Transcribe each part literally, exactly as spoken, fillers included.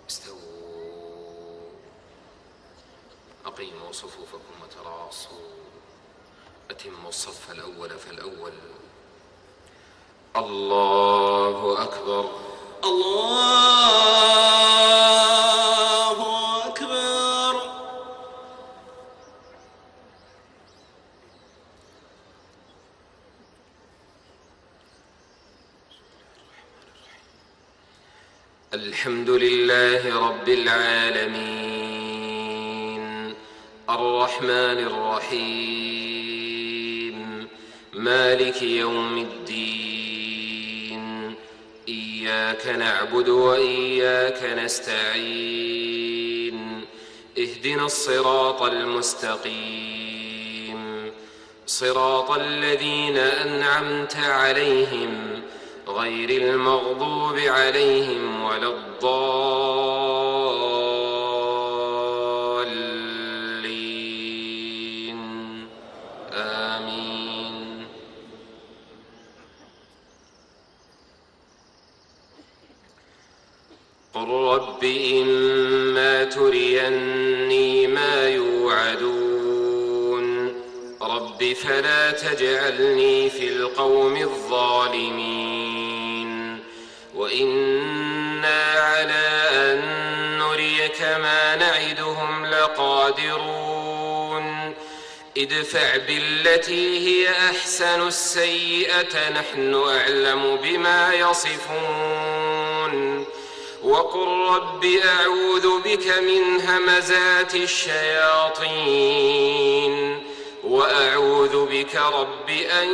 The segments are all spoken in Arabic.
استووا أقيموا صفوفكم وتراصوا أتموا الصف الأول فالأول. الله أكبر. الله أكبر. الحمد لله رب العالمين الرحمن الرحيم مالك يوم الدين. إياك نعبد وإياك نستعين. اهدنا الصراط المستقيم صراط الذين أنعمت عليهم غير المغضوب عليهم ولا الضالين. آمين. قل رب إما تريني ما يوعدون رب فلا تجعلني في القوم الظالمين. وإنا على أن نريك ما نعدهم لقادرون. ادفع بالتي هي أحسن السيئة نحن أعلم بما يصفون. وقل رب أعوذ بك من همزات الشياطين وأعوذ بك رب أن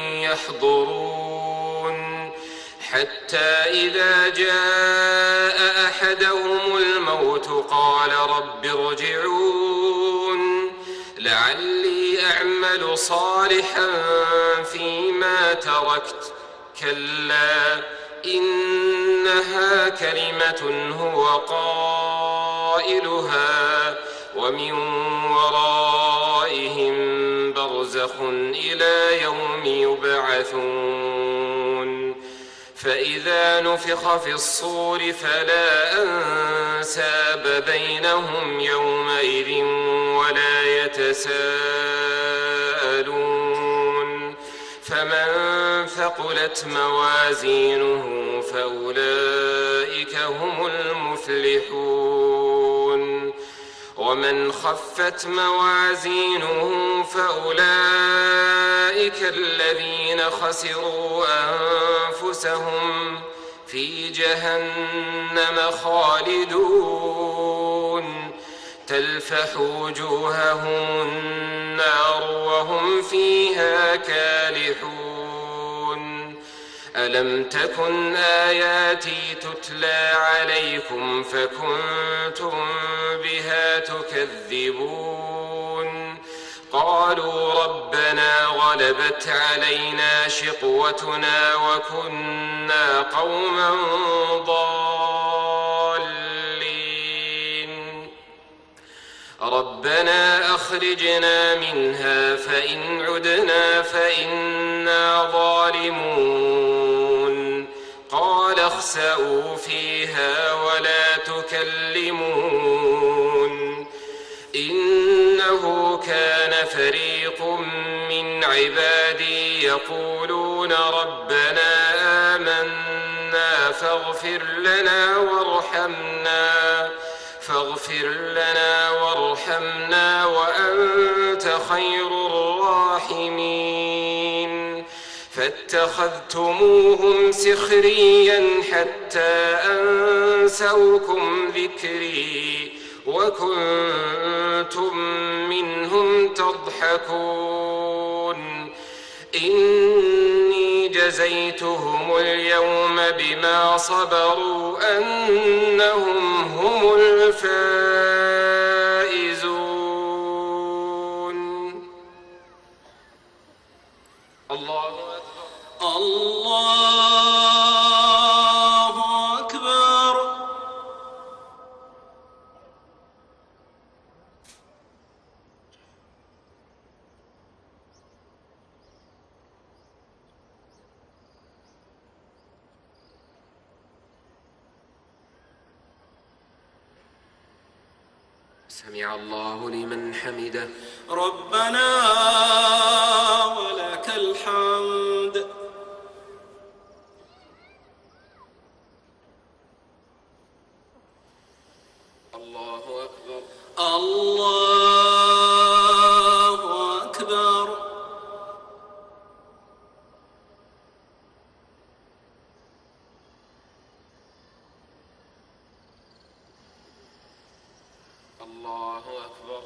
يحضرون. حتى إذا جاء أحدهم الموت قال رب ارجعون لعلي أعمل صالحا فيما تركت. كلا إنها كلمة هو قائلها ومن ورائهم برزخ إلى يوم يبعثون. فإذا نفخ في الصور فلا أنساب بينهم يومئذ ولا يتساءلون. فمن ثقلت موازينه فأولئك هم المفلحون. ومن خفت موازينه فأولئك الذين خسروا أنفسهم في جهنم خالدون. تلفح وجوههم النار وهم فيها كالحون. ألم تكن آياتي تتلى عليكم فكنتم بها تكذبون. قالوا ربنا غلبت علينا شقوتنا وكنا قوما ضالين. ربنا أخرجنا منها فإن عدنا فإنا ظالمون. قال اخسئوا فيها ولا تكلمون. إنه كان فريق من عبادي يقولون ربنا آمنا فاغفر لنا وارحمنا فاغفر لنا وارحمنا وأنت خير الراحمين. فاتخذتموهم سخريا حتى أنسوكم ذكري وكنتم منهم تضحكون. إني جزيتهم اليوم بما صبروا أنهم هم الفائزون. الله أكبر. الله أكبر. سمع الله لمن حمده. ربنا ولك الحمد. الله أكبر. الله أكبر. الله أكبر.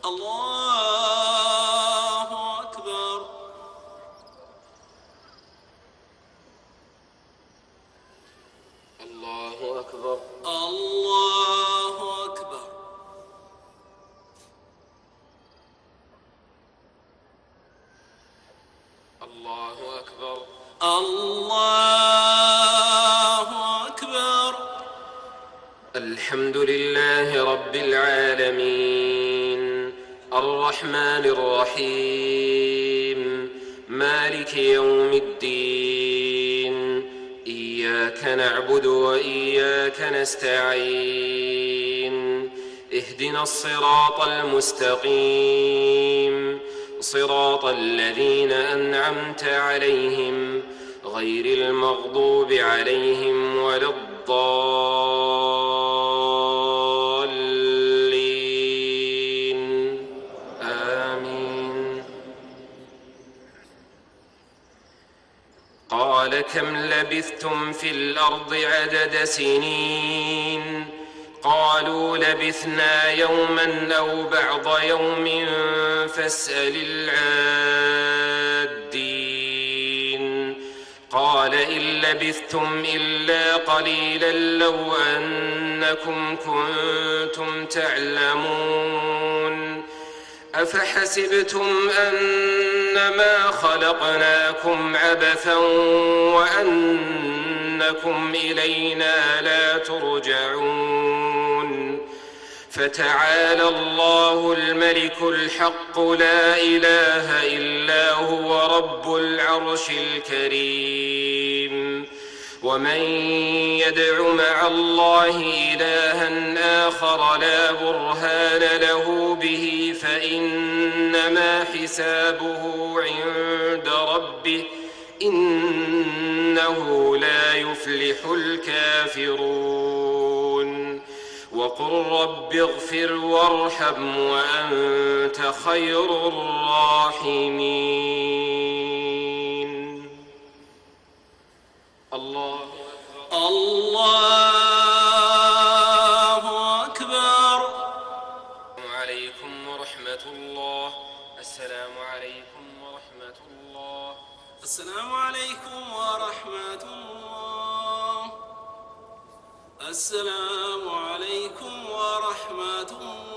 الله أكبر. الله أكبر. الله أكبر. الله أكبر. الله أكبر. الحمد لله رب العالمين الرحمن الرحيم مالك يوم الدين إياك نعبد وإياك نستعين اهدنا الصراط المستقيم صراط الذين أنعمت عليهم غير المغضوب عليهم ولا الضالين آمين. قال كم لبثتم في الأرض عدد سنين قالوا لبثنا يوما أو بعض يوم فاسأل العادين قال إن لبثتم إلا قليلا لو أنكم كنتم تعلمون أفحسبتم أنما خلقناكم عبثا وأنكم إلينا لا ترجعون فتعالى الله الملك الحق لا إله إلا هو رب العرش الكريم ومن يدع مع الله إلها آخر لا برهان له به فإنما حسابه عند ربه إنه لا يفلح الكافرون وقل رب اغفر وارحم وأنت خير الراحمين. الله أكبر. الله أكبر. عليكم ورحمة الله. السلام عليكم ورحمة الله. السلام عليكم ورحمة الله. السلام عليكم ورحمة الله.